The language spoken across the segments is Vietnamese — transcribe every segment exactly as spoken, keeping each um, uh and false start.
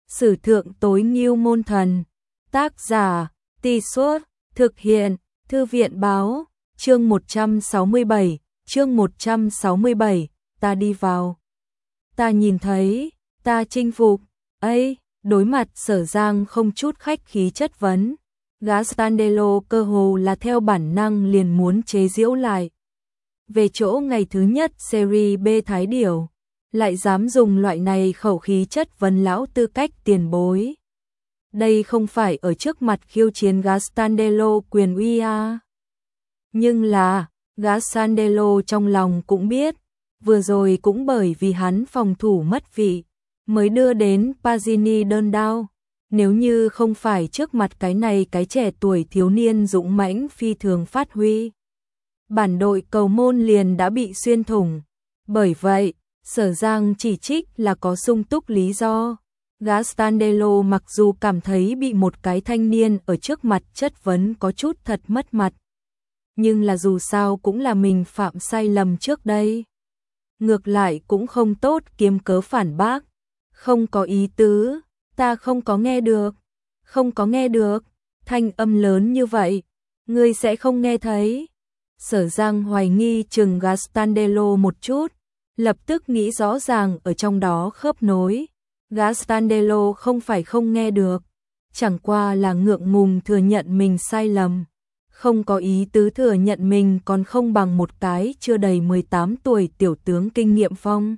Sử thượng tối ngưu môn thần. Tác giả, Tì Suốt, thực hiện, Thư viện báo, chương một trăm sáu mươi bảy, chương một trăm sáu mươi bảy, ta đi vào. Ta nhìn thấy, ta chinh phục, ấy, đối mặt Sở Giang không chút khách khí chất vấn. Gã Standelo cơ hồ là theo bản năng liền muốn chế giễu lại. Về chỗ ngày thứ nhất series B Thái Điểu, lại dám dùng loại này khẩu khí chất vấn lão tư cách tiền bối. Đây không phải ở trước mặt khiêu chiến gã Standelo quyền uy à. Nhưng là, gã Standelo trong lòng cũng biết, vừa rồi cũng bởi vì hắn phòng thủ mất vị, mới đưa đến Pagini đơn đao. Nếu như không phải trước mặt cái này cái trẻ tuổi thiếu niên dũng mãnh phi thường phát huy, bản đội cầu môn liền đã bị xuyên thủng. Bởi vậy, Sở Giang chỉ trích là có sung túc lý do. Gã Standelo mặc dù cảm thấy bị một cái thanh niên ở trước mặt chất vấn có chút thật mất mặt, nhưng là dù sao cũng là mình phạm sai lầm trước đây. Ngược lại cũng không tốt kiếm cớ phản bác. Không có ý tứ, ta không có nghe được. Không có nghe được, thanh âm lớn như vậy, ngươi sẽ không nghe thấy. Sở Giang hoài nghi chừng gã Standelo một chút, lập tức nghĩ rõ ràng ở trong đó khớp nối. Gã Standelo không phải không nghe được, chẳng qua là ngượng ngùng thừa nhận mình sai lầm. Không có ý tứ thừa nhận mình còn không bằng một cái chưa đầy mười tám tuổi tiểu tướng kinh nghiệm phong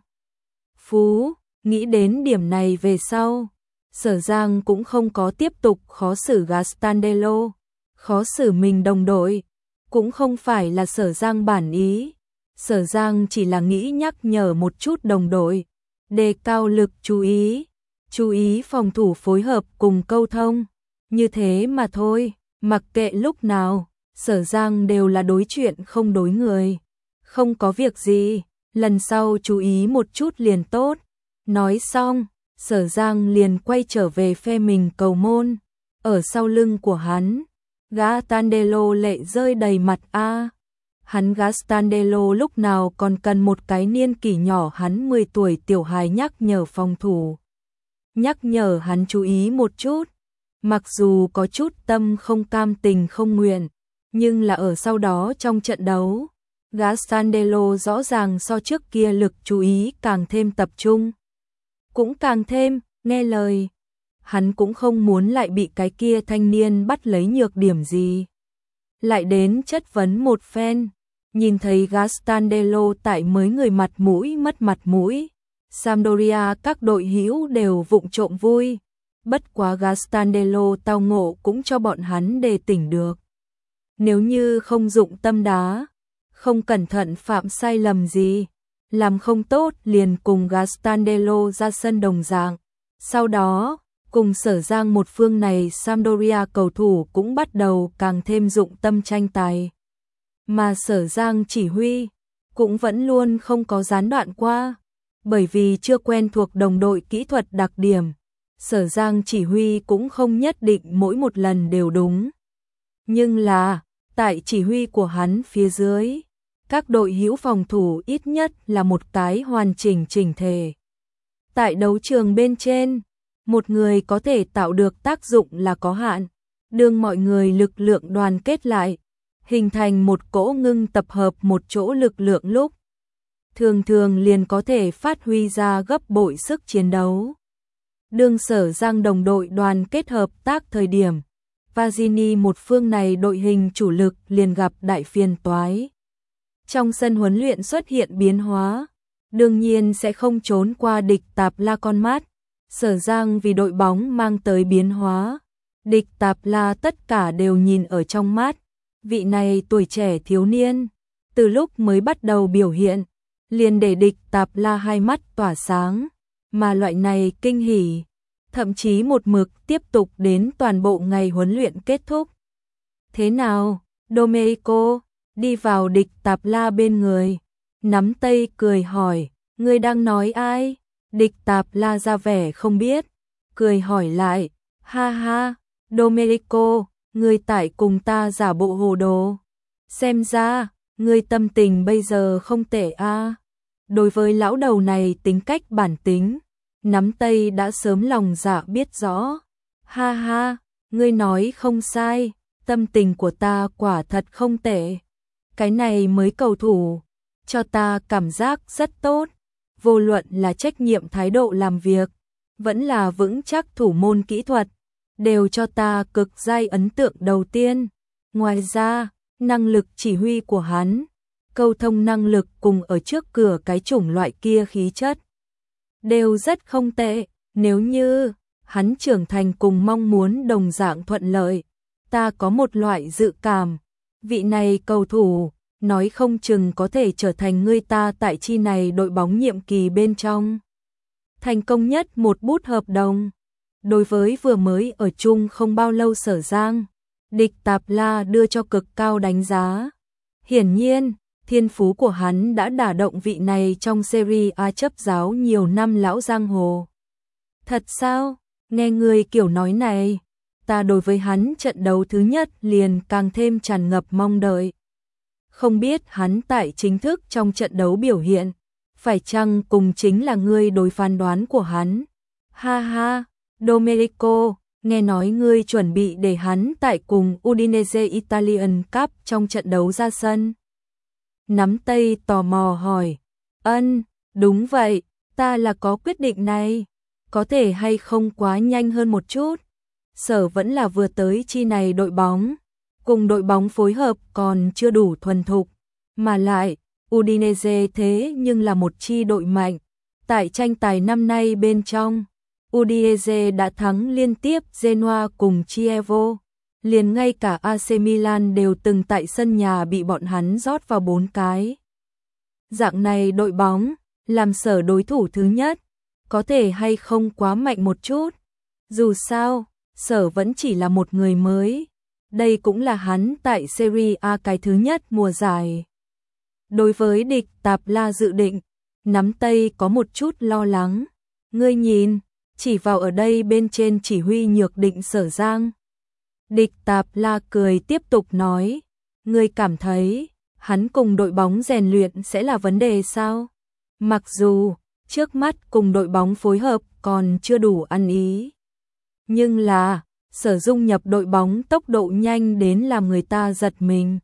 phú. Nghĩ đến điểm này về sau, Sở Giang cũng không có tiếp tục khó xử gã Standelo. Khó xử mình đồng đội, cũng không phải là Sở Giang bản ý. Sở Giang chỉ là nghĩ nhắc nhở một chút đồng đội, đề cao lực chú ý, chú ý phòng thủ phối hợp cùng câu thông. Như thế mà thôi, mặc kệ lúc nào, Sở Giang đều là đối chuyện không đối người. Không có việc gì, lần sau chú ý một chút liền tốt. Nói xong, Sở Giang liền quay trở về phe mình cầu môn. Ở sau lưng của hắn, gã Standelo lệ rơi đầy mặt a. Hắn gã Standelo lúc nào còn cần một cái niên kỷ nhỏ hắn mười tuổi tiểu hài nhắc nhở phòng thủ. Nhắc nhở hắn chú ý một chút. Mặc dù có chút tâm không cam tình không nguyện, nhưng là ở sau đó trong trận đấu, gã Standelo rõ ràng so trước kia lực chú ý càng thêm tập trung. Cũng càng thêm, nghe lời. Hắn cũng không muốn lại bị cái kia thanh niên bắt lấy nhược điểm gì. Lại đến chất vấn một phen, nhìn thấy gã Standelo tại mới người mặt mũi mất mặt mũi. Sampdoria các đội hữu đều vụng trộm vui. Bất quá gã Standelo tao ngộ cũng cho bọn hắn đề tỉnh được. Nếu như không dụng tâm đá, không cẩn thận phạm sai lầm gì, làm không tốt liền cùng gã Standelo ra sân đồng dạng. Sau đó, cùng Sở Giang một phương này Sampdoria cầu thủ cũng bắt đầu càng thêm dụng tâm tranh tài. Mà Sở Giang chỉ huy, cũng vẫn luôn không có gián đoạn qua, bởi vì chưa quen thuộc đồng đội kỹ thuật đặc điểm. Sở Giang chỉ huy cũng không nhất định mỗi một lần đều đúng. Nhưng là, tại chỉ huy của hắn phía dưới, các đội hữu phòng thủ ít nhất là một cái hoàn chỉnh chỉnh thể. Tại đấu trường bên trên, một người có thể tạo được tác dụng là có hạn. Đương mọi người lực lượng đoàn kết lại, hình thành một cỗ ngưng tập hợp một chỗ lực lượng lúc, thường thường liền có thể phát huy ra gấp bội sức chiến đấu. Đương Sở Giang đồng đội đoàn kết hợp tác thời điểm, Pagini một phương này đội hình chủ lực liền gặp đại phiền toái. Trong sân huấn luyện xuất hiện biến hóa, đương nhiên sẽ không trốn qua địch tạp la con mắt. Sở Giang vì đội bóng mang tới biến hóa, địch tạp la tất cả đều nhìn ở trong mắt. Vị này tuổi trẻ thiếu niên, từ lúc mới bắt đầu biểu hiện, liền để địch tạp la hai mắt tỏa sáng, mà loại này kinh hỉ, thậm chí một mực tiếp tục đến toàn bộ ngày huấn luyện kết thúc. Thế nào, Domenico? Đi vào địch tạp la bên người, nắm tay cười hỏi, ngươi đang nói ai? Địch tạp la ra vẻ không biết, cười hỏi lại, ha ha, Domenico, ngươi tại cùng ta giả bộ hồ đồ. Xem ra, ngươi tâm tình bây giờ không tệ a. Đối với lão đầu này tính cách bản tính, Nắm tay đã sớm lòng dạ biết rõ. Ha ha, ngươi nói không sai, tâm tình của ta quả thật không tệ. Cái này mới cầu thủ, cho ta cảm giác rất tốt. Vô luận là trách nhiệm thái độ làm việc, vẫn là vững chắc thủ môn kỹ thuật, đều cho ta cực giai ấn tượng đầu tiên. Ngoài ra, năng lực chỉ huy của hắn, câu thông năng lực cùng ở trước cửa cái chủng loại kia khí chất, đều rất không tệ. Nếu như hắn trưởng thành cùng mong muốn đồng dạng thuận lợi, ta có một loại dự cảm, vị này cầu thủ, nói không chừng có thể trở thành người ta tại chi này đội bóng nhiệm kỳ bên trong thành công nhất một bút hợp đồng. Đối với vừa mới ở chung không bao lâu Sở Giang, Địch Tạp La đưa cho cực cao đánh giá. Hiển nhiên, thiên phú của hắn đã đả động vị này trong Serie A chấp giáo nhiều năm lão giang hồ. Thật sao? Nghe người kiểu nói này, ta đối với hắn trận đấu thứ nhất liền càng thêm tràn ngập mong đợi. Không biết hắn tại chính thức trong trận đấu biểu hiện, phải chăng cùng chính là ngươi đối phán đoán của hắn? Ha ha, Domenico, nghe nói ngươi chuẩn bị để hắn tại cùng Udinese Italian Cup trong trận đấu ra sân. Nắm tay tò mò hỏi. Ân, đúng vậy, ta là có quyết định này. Có thể hay không quá nhanh hơn một chút? Sở vẫn là vừa tới chi này đội bóng, cùng đội bóng phối hợp còn chưa đủ thuần thục, mà lại Udinese thế nhưng là một chi đội mạnh. Tại tranh tài năm nay bên trong, Udinese đã thắng liên tiếp Genoa cùng Chievo, liền ngay cả a xê Milan đều từng tại sân nhà bị bọn hắn rót vào bốn cái. Dạng này đội bóng, làm Sở đối thủ thứ nhất, có thể hay không quá mạnh một chút? Dù sao, Sở vẫn chỉ là một người mới, đây cũng là hắn tại Serie A cái thứ nhất mùa giải. Đối với Địch Tạp La dự định, nắm tay có một chút lo lắng. Ngươi nhìn, chỉ vào ở đây bên trên chỉ huy nhược định Sở Giang. Địch Tạp La cười tiếp tục nói, ngươi cảm thấy hắn cùng đội bóng rèn luyện sẽ là vấn đề sao? Mặc dù trước mắt cùng đội bóng phối hợp còn chưa đủ ăn ý, nhưng là Sở dung nhập đội bóng tốc độ nhanh đến làm người ta giật mình.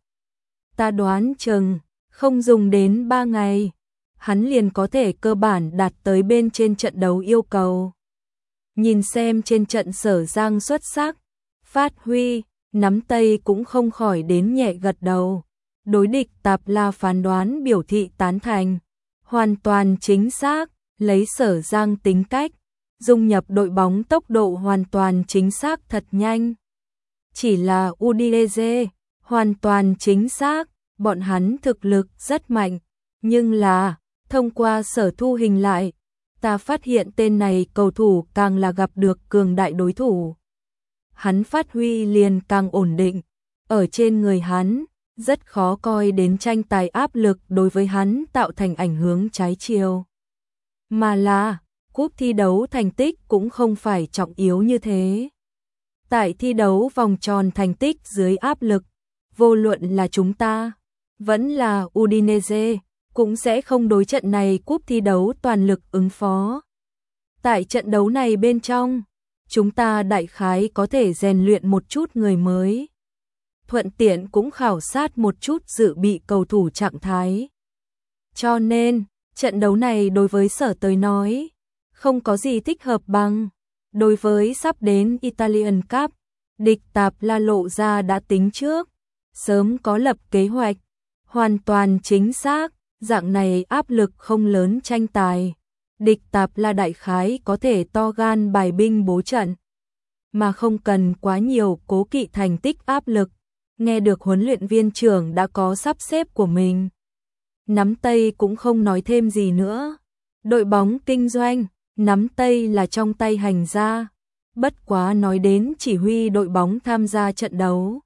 Ta đoán chừng không dùng đến ba ngày, hắn liền có thể cơ bản đạt tới bên trên trận đấu yêu cầu. Nhìn xem trên trận Sở Giang xuất sắc, phát huy, nắm tay cũng không khỏi đến nhẹ gật đầu. Đối Địch Tạp La phán đoán biểu thị tán thành, hoàn toàn chính xác, lấy Sở Giang tính cách, dung nhập đội bóng tốc độ hoàn toàn chính xác thật nhanh. Chỉ là Udinese, hoàn toàn chính xác, bọn hắn thực lực rất mạnh, nhưng là, thông qua Sở thu hình lại, ta phát hiện tên này cầu thủ càng là gặp được cường đại đối thủ, hắn phát huy liền càng ổn định, ở trên người hắn, rất khó coi đến tranh tài áp lực đối với hắn tạo thành ảnh hưởng trái chiều. Mà là, cúp thi đấu thành tích cũng không phải trọng yếu như thế. Tại thi đấu vòng tròn thành tích dưới áp lực, vô luận là chúng ta, vẫn là Udinese, cũng sẽ không đối trận này cúp thi đấu toàn lực ứng phó. Tại trận đấu này bên trong, chúng ta đại khái có thể rèn luyện một chút người mới, thuận tiện cũng khảo sát một chút dự bị cầu thủ trạng thái. Cho nên, trận đấu này đối với Sở tới nói, không có gì thích hợp bằng. Đối với sắp đến Italian Cup, Địch Tạp La lộ ra đã tính trước, sớm có lập kế hoạch, hoàn toàn chính xác, dạng này áp lực không lớn tranh tài. Địch Tạp La đại khái có thể to gan bài binh bố trận, mà không cần quá nhiều cố kỵ thành tích áp lực. Nghe được huấn luyện viên trưởng đã có sắp xếp của mình, nắm tay cũng không nói thêm gì nữa. Đội bóng kinh doanh, nắm tay là trong tay hành gia, bất quá nói đến chỉ huy đội bóng tham gia trận đấu,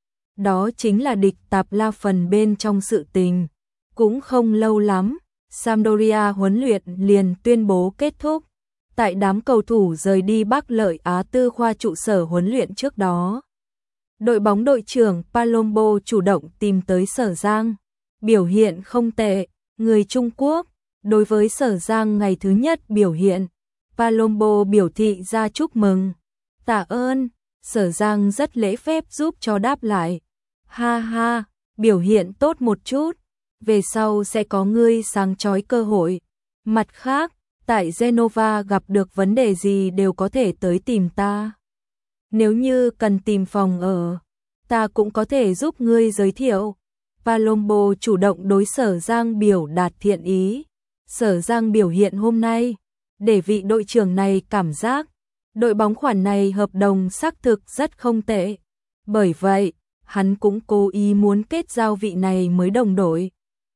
đó chính là Địch Tạp La phần bên trong sự tình. Cũng không lâu lắm, Sampdoria huấn luyện liền tuyên bố kết thúc. Tại đám cầu thủ rời đi Bắc Lợi Á Tư khoa trụ sở huấn luyện trước đó, đội bóng đội trưởng Palombo chủ động tìm tới Sở Giang, biểu hiện không tệ, người Trung Quốc, đối với Sở Giang ngày thứ nhất biểu hiện, Palombo biểu thị ra chúc mừng. Tạ ơn, Sở Giang rất lễ phép giúp cho đáp lại. Ha ha, biểu hiện tốt một chút, về sau sẽ có ngươi sáng chói cơ hội. Mặt khác, tại Genova gặp được vấn đề gì đều có thể tới tìm ta. Nếu như cần tìm phòng ở, ta cũng có thể giúp ngươi giới thiệu. Palombo chủ động đối Sở Giang biểu đạt thiện ý. Sở Giang biểu hiện hôm nay, để vị đội trưởng này cảm giác, đội bóng khoản này hợp đồng xác thực rất không tệ. Bởi vậy, hắn cũng cố ý muốn kết giao vị này mới đồng đội.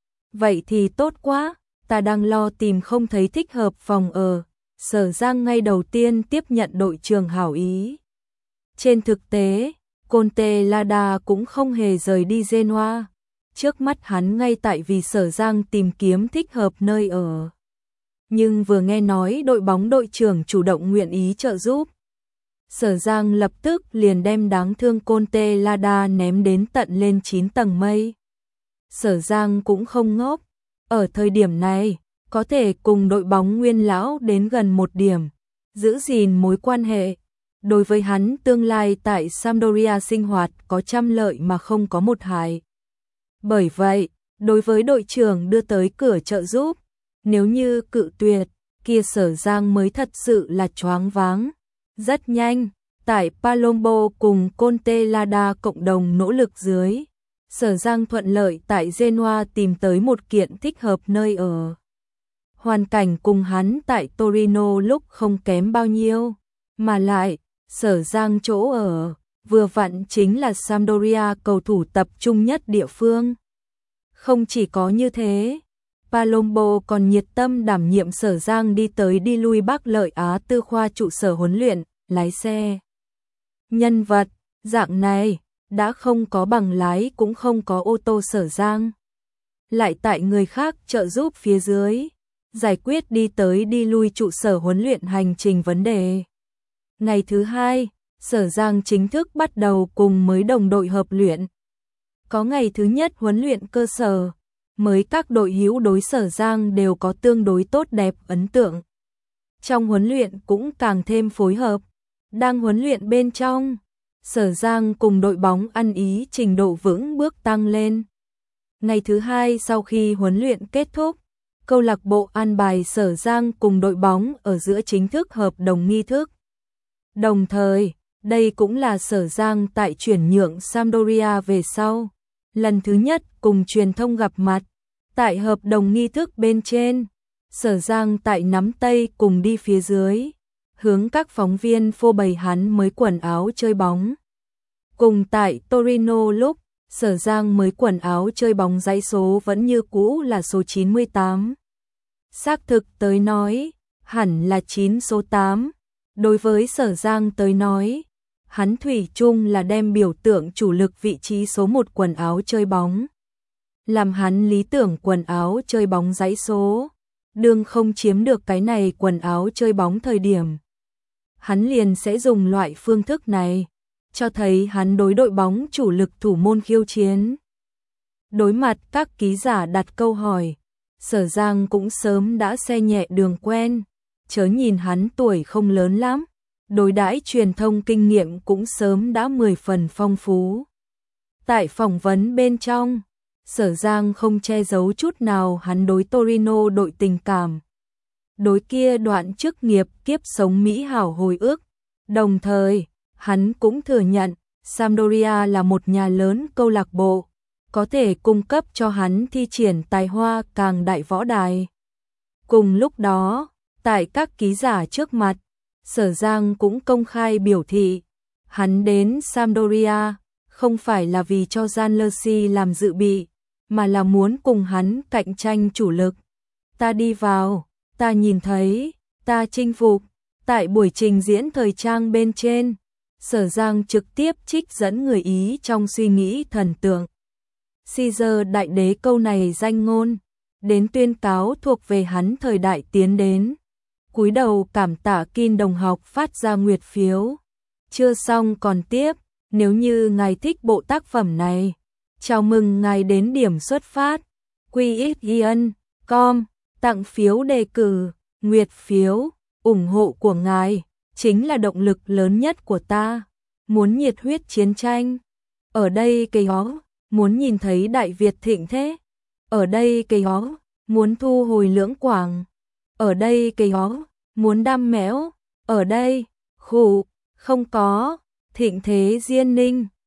Vậy thì tốt quá, ta đang lo tìm không thấy thích hợp phòng ở. Sở Giang ngay đầu tiên tiếp nhận đội trưởng hảo ý. Trên thực tế, Conte Lada cũng không hề rời đi Genoa. Trước mắt hắn ngay tại vì Sở Giang tìm kiếm thích hợp nơi ở. Nhưng vừa nghe nói đội bóng đội trưởng chủ động nguyện ý trợ giúp, Sở Giang lập tức liền đem đáng thương Conte Lada ném đến tận lên chín tầng mây. Sở Giang cũng không ngốc, ở thời điểm này, có thể cùng đội bóng nguyên lão đến gần một điểm, giữ gìn mối quan hệ. Đối với hắn tương lai tại Sampdoria sinh hoạt có trăm lợi mà không có một hại. Bởi vậy, đối với đội trưởng đưa tới cửa trợ giúp, nếu như cự tuyệt, kia Sở Giang mới thật sự là choáng váng. Rất nhanh, tại Palombo cùng Conte Lada cộng đồng nỗ lực dưới, Sở Giang thuận lợi tại Genoa tìm tới một kiện thích hợp nơi ở. Hoàn cảnh cùng hắn tại Torino lúc không kém bao nhiêu, mà lại, Sở Giang chỗ ở, vừa vặn chính là Sampdoria cầu thủ tập trung nhất địa phương. Không chỉ có như thế, Palombo còn nhiệt tâm đảm nhiệm Sở Giang đi tới đi lui Bắc Lợi Á Tư khoa trụ sở huấn luyện, lái xe. Nhân vật, dạng này, đã không có bằng lái cũng không có ô tô Sở Giang. Lại tại người khác trợ giúp phía dưới, giải quyết đi tới đi lui trụ sở huấn luyện hành trình vấn đề. Ngày thứ hai, Sở Giang chính thức bắt đầu cùng mới đồng đội hợp luyện. Có ngày thứ nhất huấn luyện cơ sở, mới các đội hữu đối Sở Giang đều có tương đối tốt đẹp ấn tượng. Trong huấn luyện cũng càng thêm phối hợp. Đang huấn luyện bên trong, Sở Giang cùng đội bóng ăn ý trình độ vững bước tăng lên. Ngày thứ hai sau khi huấn luyện kết thúc, câu lạc bộ an bài Sở Giang cùng đội bóng ở giữa chính thức hợp đồng nghi thức. Đồng thời, đây cũng là Sở Giang tại chuyển nhượng Sampdoria về sau, lần thứ nhất cùng truyền thông gặp mặt. Tại hợp đồng nghi thức bên trên, Sở Giang tại nắm tay cùng đi phía dưới, hướng các phóng viên phô bày hắn mới quần áo chơi bóng. Cùng tại Torino lúc, Sở Giang mới quần áo chơi bóng dãy số vẫn như cũ là số chín mươi tám. Xác thực tới nói, hẳn là chín số tám. Đối với Sở Giang tới nói, hắn thủy chung là đem biểu tượng chủ lực vị trí số một quần áo chơi bóng. Làm hắn lý tưởng quần áo chơi bóng dãy số, đương không chiếm được cái này quần áo chơi bóng thời điểm. Hắn liền sẽ dùng loại phương thức này, cho thấy hắn đối đội bóng chủ lực thủ môn khiêu chiến. Đối mặt các ký giả đặt câu hỏi, Sở Giang cũng sớm đã xe nhẹ đường quen, chớ nhìn hắn tuổi không lớn lắm, đối đãi truyền thông kinh nghiệm cũng sớm đã mười phần phong phú. Tại phỏng vấn bên trong, Sở Giang không che giấu chút nào hắn đối Torino đội tình cảm. Đối kia đoạn chức nghiệp kiếp sống mỹ hảo hồi ức, đồng thời, hắn cũng thừa nhận Sampdoria là một nhà lớn câu lạc bộ, có thể cung cấp cho hắn thi triển tài hoa càng đại võ đài. Cùng lúc đó, tại các ký giả trước mặt, Sở Giang cũng công khai biểu thị, hắn đến Sampdoria không phải là vì cho Gianluigi làm dự bị, mà là muốn cùng hắn cạnh tranh chủ lực. Ta đi vào, ta nhìn thấy, ta chinh phục. Tại buổi trình diễn thời trang bên trên, Sở Giang trực tiếp trích dẫn người Ý trong suy nghĩ thần tượng. Caesar đại đế câu này danh ngôn, đến tuyên cáo thuộc về hắn thời đại tiến đến. Cúi đầu cảm tạ Kin đồng học phát ra nguyệt phiếu. Chưa xong còn tiếp, nếu như ngài thích bộ tác phẩm này, chào mừng ngài đến điểm xuất phát. quy ích i en chấm com, tặng phiếu đề cử, nguyệt phiếu. ủng hộ của ngài chính là động lực lớn nhất của ta. Muốn nhiệt huyết chiến tranh. Ở đây cây hó, muốn nhìn thấy Đại Việt thịnh thế. Ở đây cây hó, muốn thu hồi Lưỡng Quảng. Ở đây cây hó, muốn đam mẽo. Ở đây, khủ, không có, thịnh thế Diên Ninh.